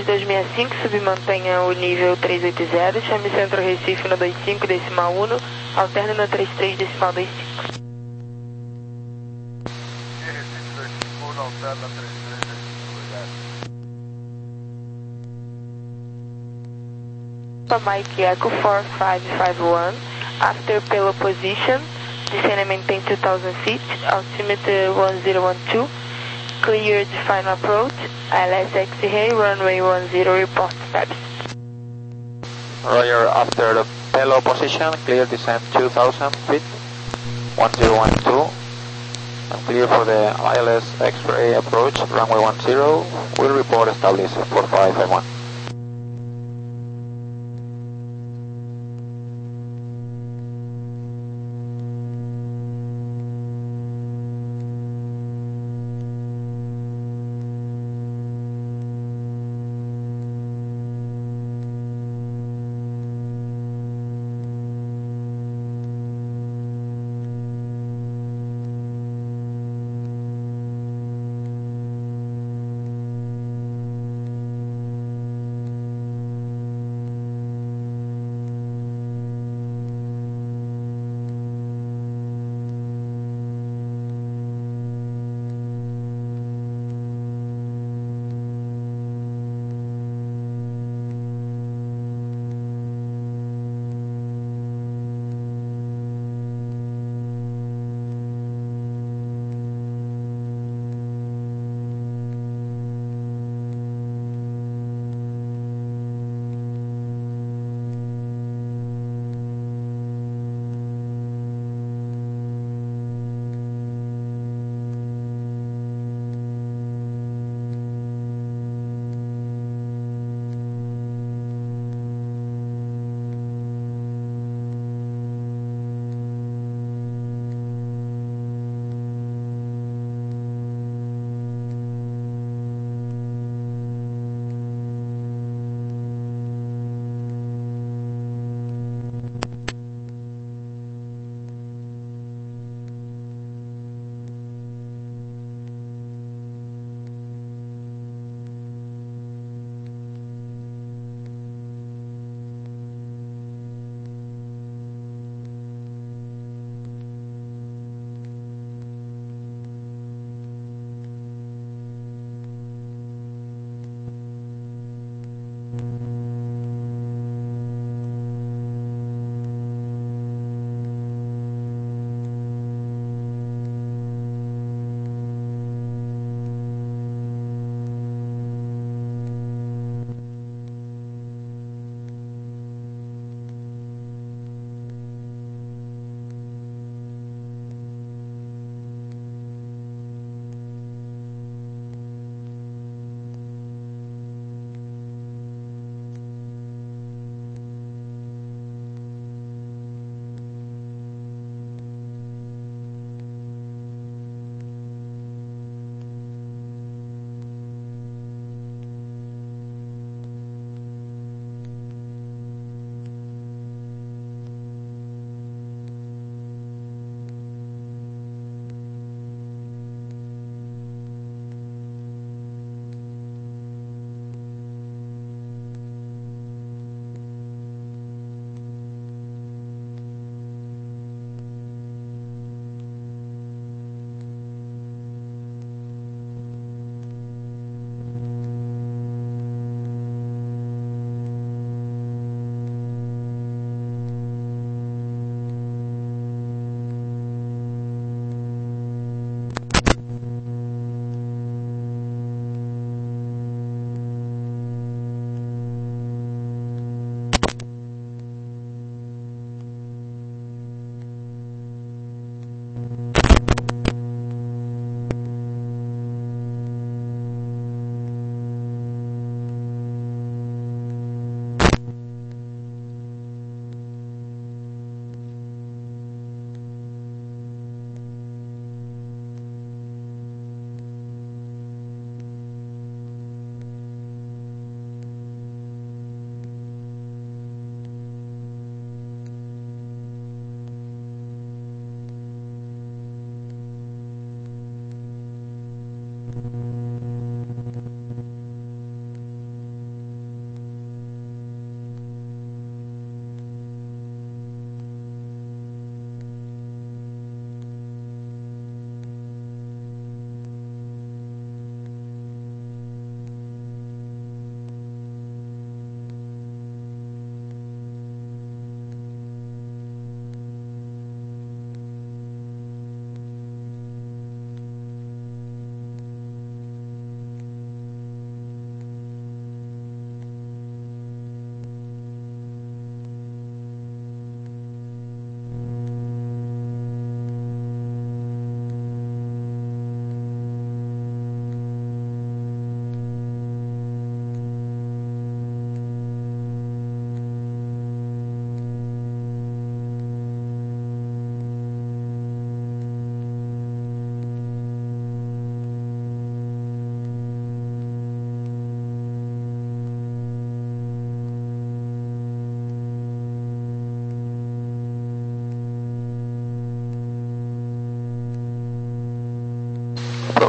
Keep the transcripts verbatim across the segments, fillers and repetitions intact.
dois seis cinco, submantenha o nível trezentos e oitenta, chame Centro Recife no vinte e cinco, decimal um, alterne no trinta e três, decimal vinte e cinco. Recife vinte e cinco, alterna trinta e três, vinte e cinco, obrigado. Mike Echo four five five one, after payload position, descend and maintain two thousand feet, altimeter one zero one two, clear the final approach, I L S X-ray, runway one zero, report status. Roger, after the payload position, clear descent two thousand feet, one zero one two, and clear for the I L S X-ray approach, runway one zero, will report established four five five one.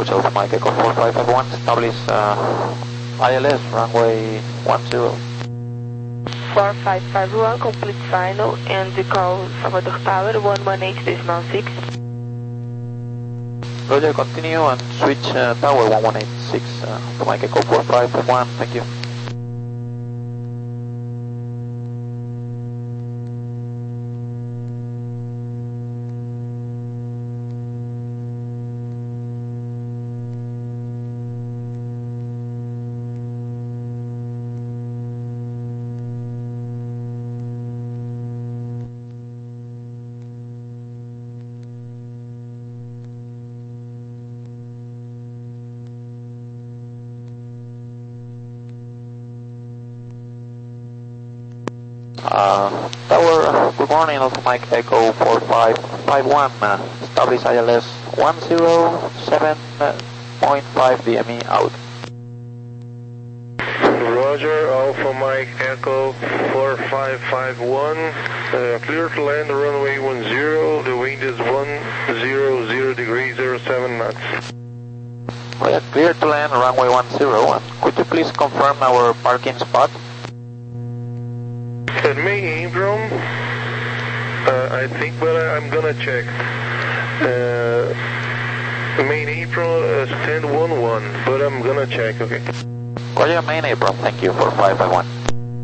approach Alpha Mike Echo four five five one, establish uh, I L S, runway one zero. four five five one, complete final, and call Salvador Tower one one eight decimal six. Roger, continue and switch uh, tower one one eight six uh, to Mike Echo four five five one, thank you. Uh, tower, good morning, Alpha Mike Echo four five five one, uh, establish I L S one zero seven point five D M E out. Roger, Alpha Mike Echo four five five one, uh, clear to land runway one zero, the wind is one zero zero degrees zero seven knots. We are clear to land runway one zero, and could you please confirm our parking spot? At main apron, uh, I think, but I, I'm gonna check. Uh, main apron, uh, stand one one, but I'm gonna check, okay? Roger, main apron, thank you, four five five one.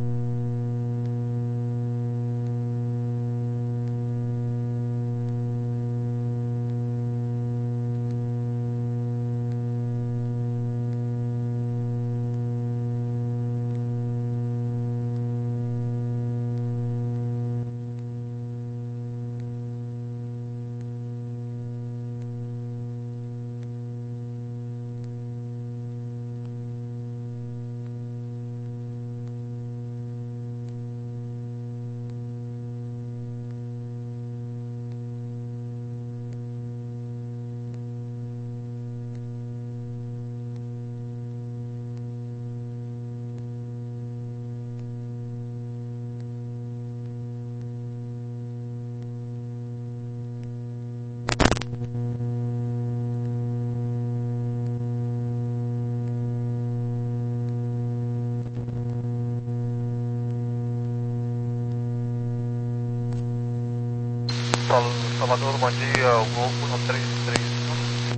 Salvador, bom dia, o Gol um três três um.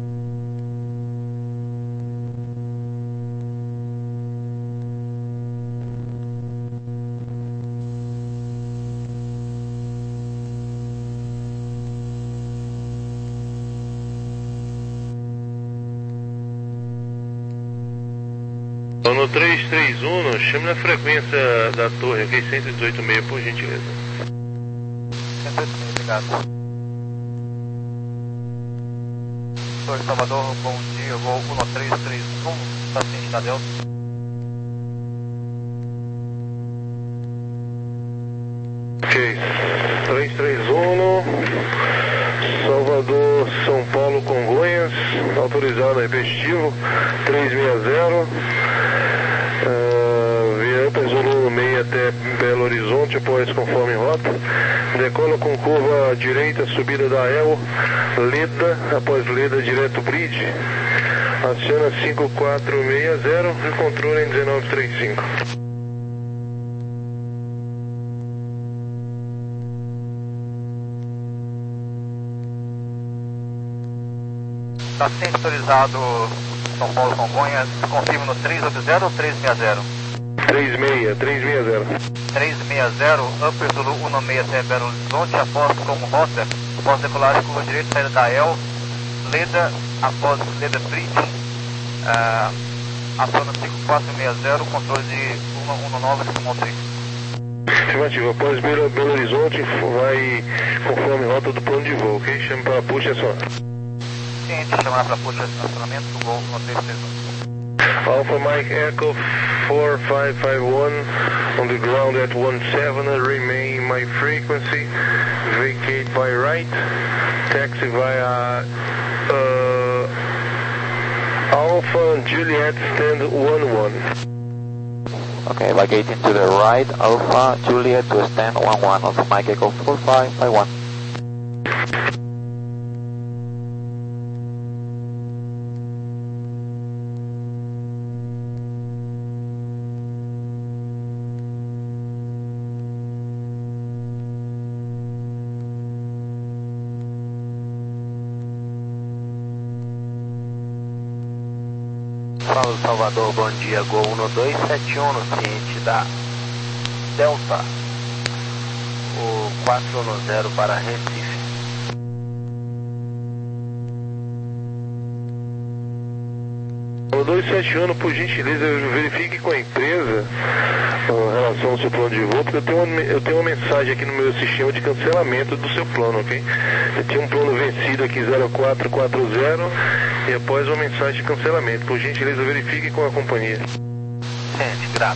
No três três um, chame na frequência da torre, ok? cento e dezoito vírgula seis, por gentileza. cento e oito, obrigado. Torre Salvador, bom dia, voo um três três um, paciente da Delta. Ok, três três um, Salvador, São Paulo, Congonhas, autorizado repetitivo, trezentos e sessenta, uh, Viampa, Zulu meio até Belo Horizonte, após conforme rota, decola com curva direita, subida da El, Leda, após Leda, direto bridge, aciona cinco quatro seis zero e controle em dezenove trinta e cinco. Está sintonizado São Paulo Congonhas, confirmo no três oito zero ou três seis zero? três seis, três seis zero. três seis zero, Upper Zulu um seis até Belo Horizonte, após como rota, após decolar em curva direita, saída da El, Leda, após Leda Bridge, uh, aciona cinco quatro seis zero, controle de cento e dezenove decimal três. Afirmativo, após Belo, Belo Horizonte, vai conforme rota do plano de voo, ok? Chame para push e acionar. Ciente, chamar para push e acionamento do voo um três três um. Alpha Mike Echo four five five one, on the ground at one seven, remain my frequency, vacate by right, taxi via uh, Alpha Juliet stand one one. Okay, vacating to the right, Alpha Juliet to stand one one, Alpha Mike Echo four five five one. Paulo Salvador, bom dia, Gol um dois sete um no ciente da Delta, o quatro um zero para Recife. O dois sete um, por gentileza, verifique com a empresa em relação ao seu plano de voo, porque eu tenho, uma, eu tenho uma mensagem aqui no meu sistema de cancelamento do seu plano, ok? Eu tinha um plano vencido aqui zero quatro quatro zero e após uma mensagem de cancelamento. Por gentileza, verifique com a companhia. Ciente, grato.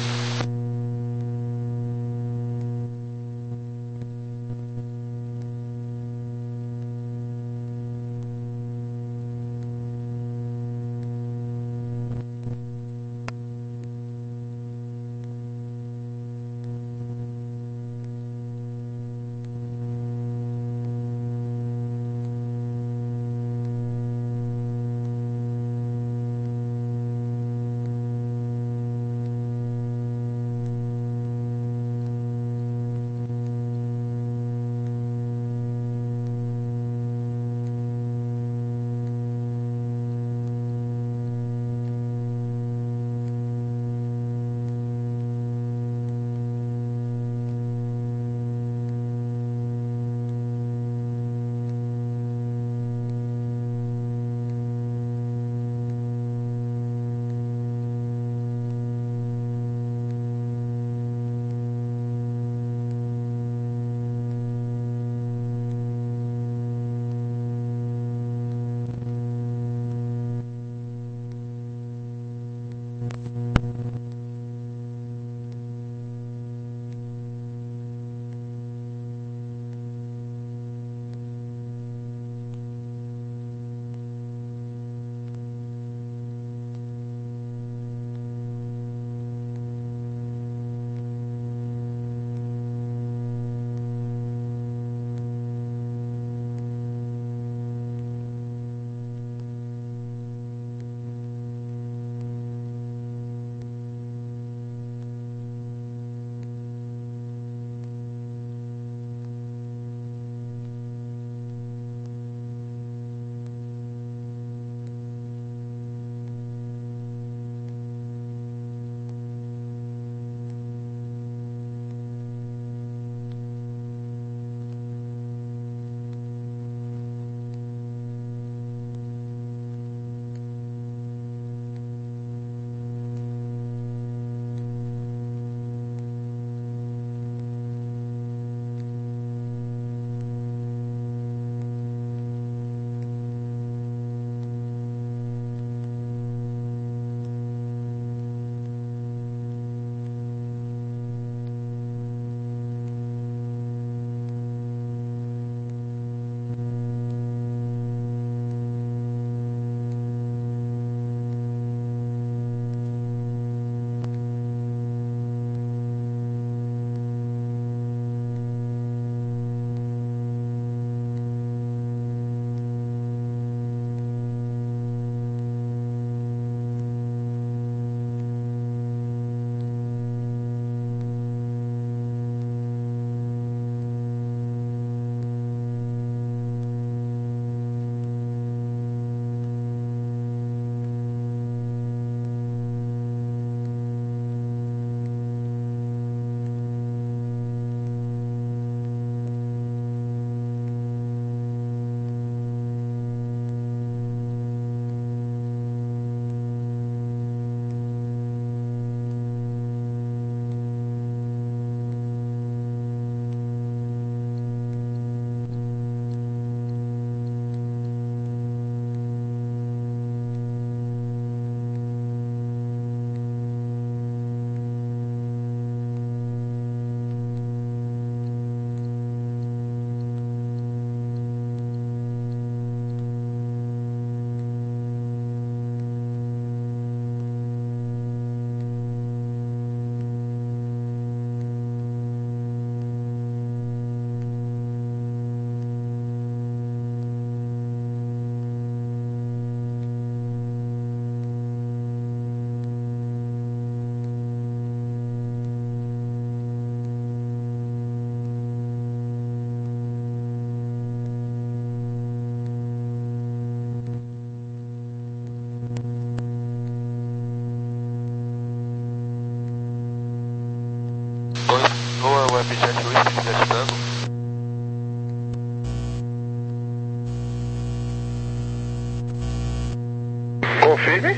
Webjet Whisky Juliette Tango. Confirme.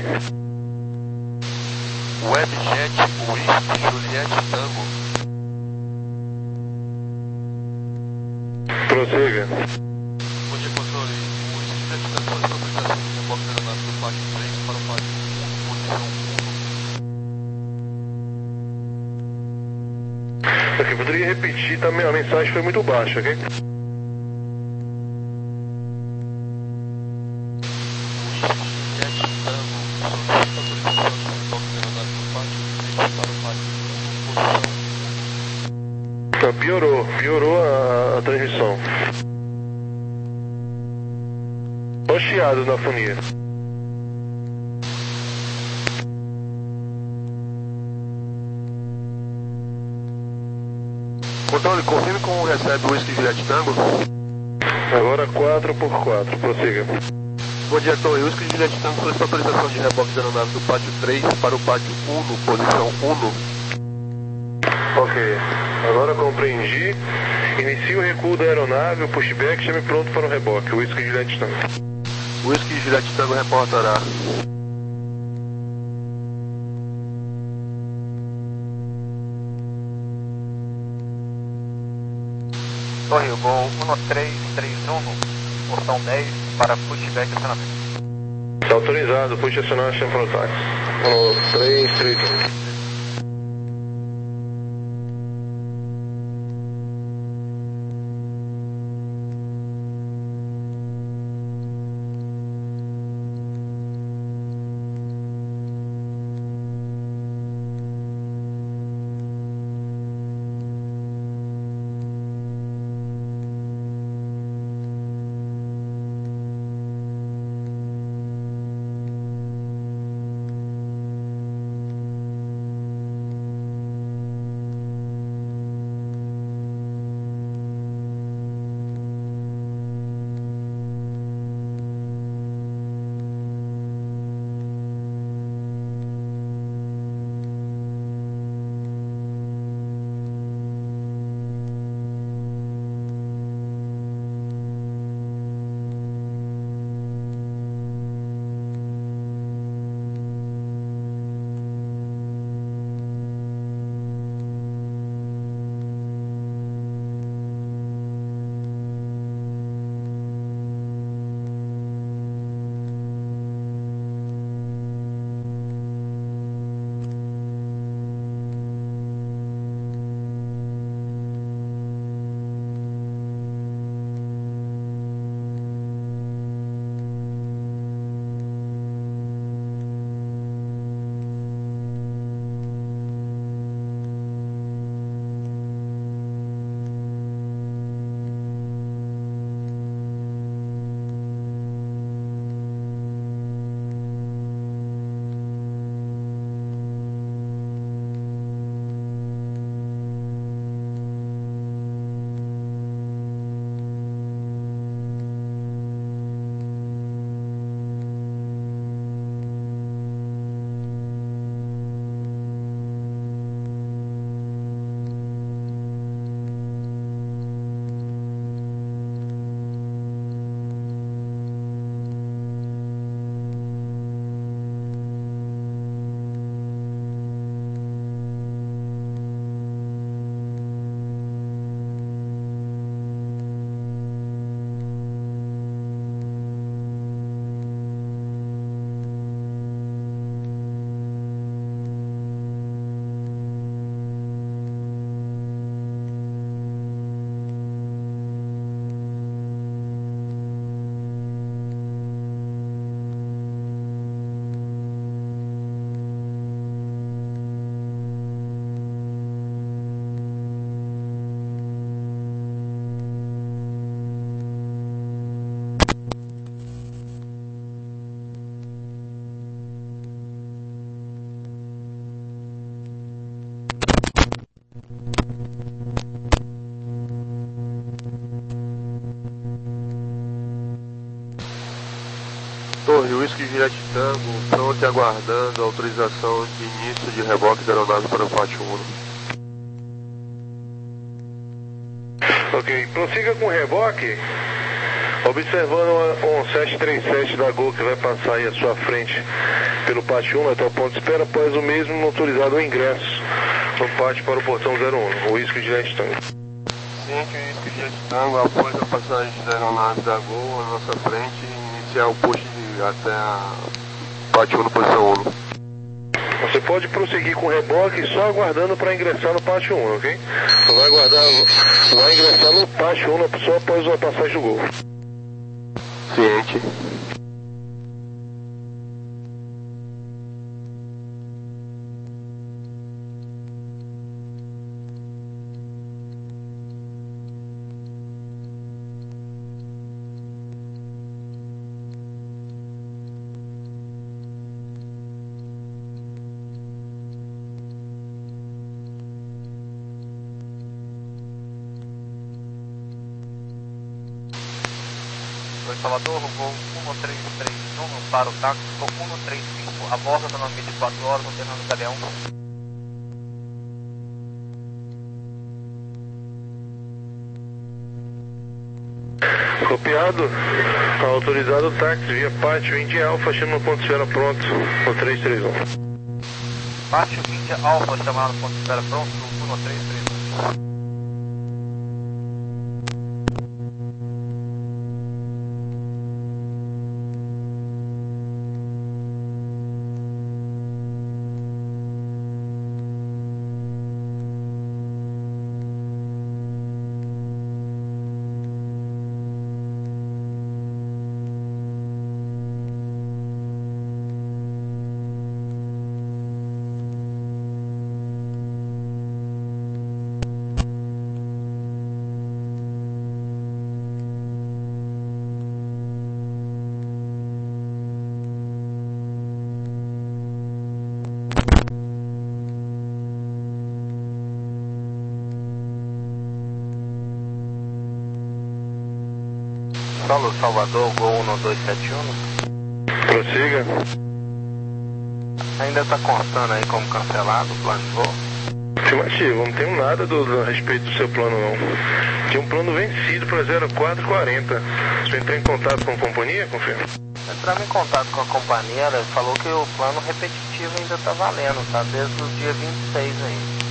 Webjet Whisky Juliette Tango. Prossiga. Bom dia, controle. Whisky Juliette Tango solicita autorização de reboque da aeronave do pátio três para o pátio um, posição um. Aqui, poderia repetir também, a mensagem foi muito baixa, ok? Piorou, piorou a, a transmissão. Olha os chiados na fonia. Controle, confirme como recebe o Whisky Juliette Tango. Agora quatro por quatro, prossiga. Bom dia, Torre. Whisky Juliette Tango solicita autorização de reboque da aeronave do pátio três para o pátio um, posição um. Ok, agora compreendi. Inicie o recuo da aeronave, o pushback, chame pronto para o reboque. Whisky Juliette Tango. Whisky Juliette Tango reportará. Torre, Gol um três três um, portão dez, para pushback e acionamento. Está autorizado, push acionar, chame para o táxi. um três três um. Torre, Whisky Juliette Tango, pronto e aguardando a autorização de início de reboque da aeronave para o pátio um. Ok, prossiga com reboque, observando um sete três sete da Gol que vai passar aí à sua frente pelo pátio um até o ponto de espera, após o mesmo autorizado o ingresso no pátio para o portão zero um, o Whisky Juliette Tango. Ciente, o Whisky Juliette Tango, após a passagem da aeronave da Gol à nossa frente, iniciar o push de, até a pátio um no posição um. Você pode prosseguir com reboque só aguardando para ingressar no pátio um, ok? Vai aguardar, vai ingressar no pátio um só após a passagem do Gol. Ciente. Salvador, voo um três três um para o táxi com um três cinco, a bordo da nove vinte e quatro horas, alternando Galeão. Copiado, autorizado o táxi via pátio India Alpha, chama no ponto de espera pronto, no três três um. Pátio India Alpha, chamado no ponto de espera pronto, no três três um. Solo Salvador, Gol um dois sete um. Prossiga. Ainda está constando aí como cancelado o plano de voo? Afirmativo, não tenho nada do, do, a respeito do seu plano não. Tinha um plano vencido para zero quatro quarenta. Você entrou em contato com a companhia, confirma? Entramos em contato com a companhia, ela falou que o plano repetitivo ainda está valendo, tá? Desde o dia vinte e seis aí.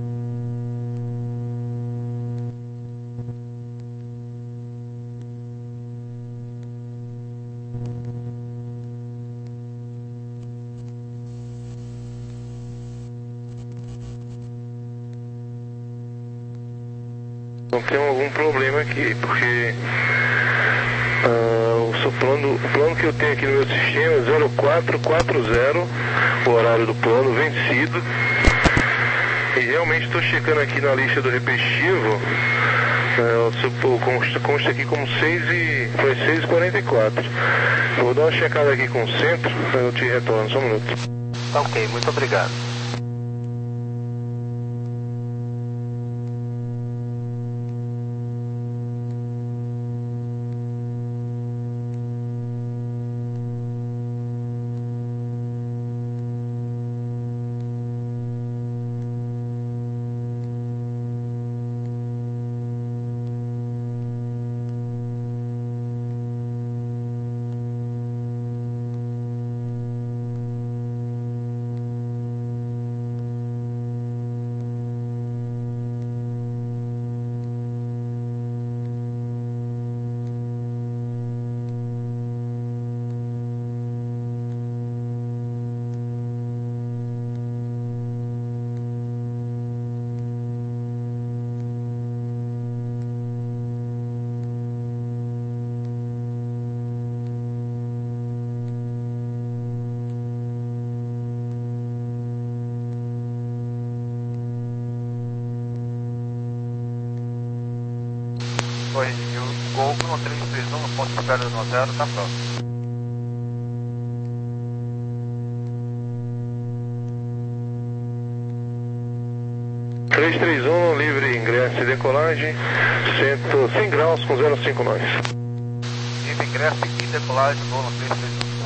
Não tem algum problema aqui, porque uh, o seu plano, o plano que eu tenho aqui no meu sistema é zero quatro quatro zero, o horário do plano vencido. E realmente estou checando aqui na lista do repetitivo, uh, o seu, consta, consta aqui como seis e, foi seis e quarenta e quatro. Eu vou dar uma checada aqui com o centro, eu te retorno, só um minuto. Tá ok, muito obrigado. Oi, e o Gol um três três um, no ponto de espera no zero, tá próximo. três três um, livre ingresso e decolagem, cem graus com zero cinco nós. Livre ingresso e decolagem, Gol no três três um.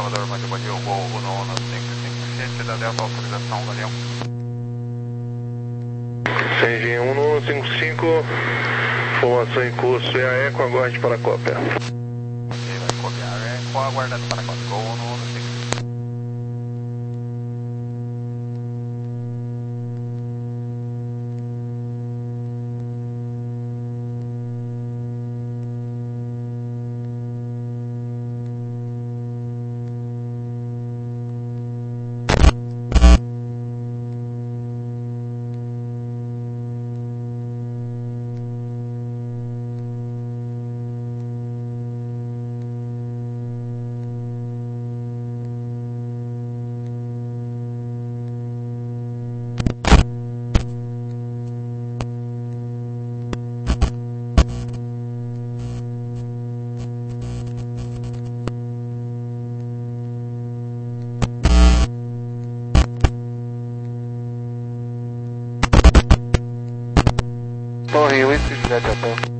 Salvador, mas eu bati o gol no Ono cinco cinco sete da Delta, autorização, Galeão. Engine um um cinco cinco, formação em curso e a Eco, aguarde para a cópia. Ok, vai copiar a Eco, aguardando para a cópia, gol no Ono cinco cinco. Torre, Whisky Juliette Hotel.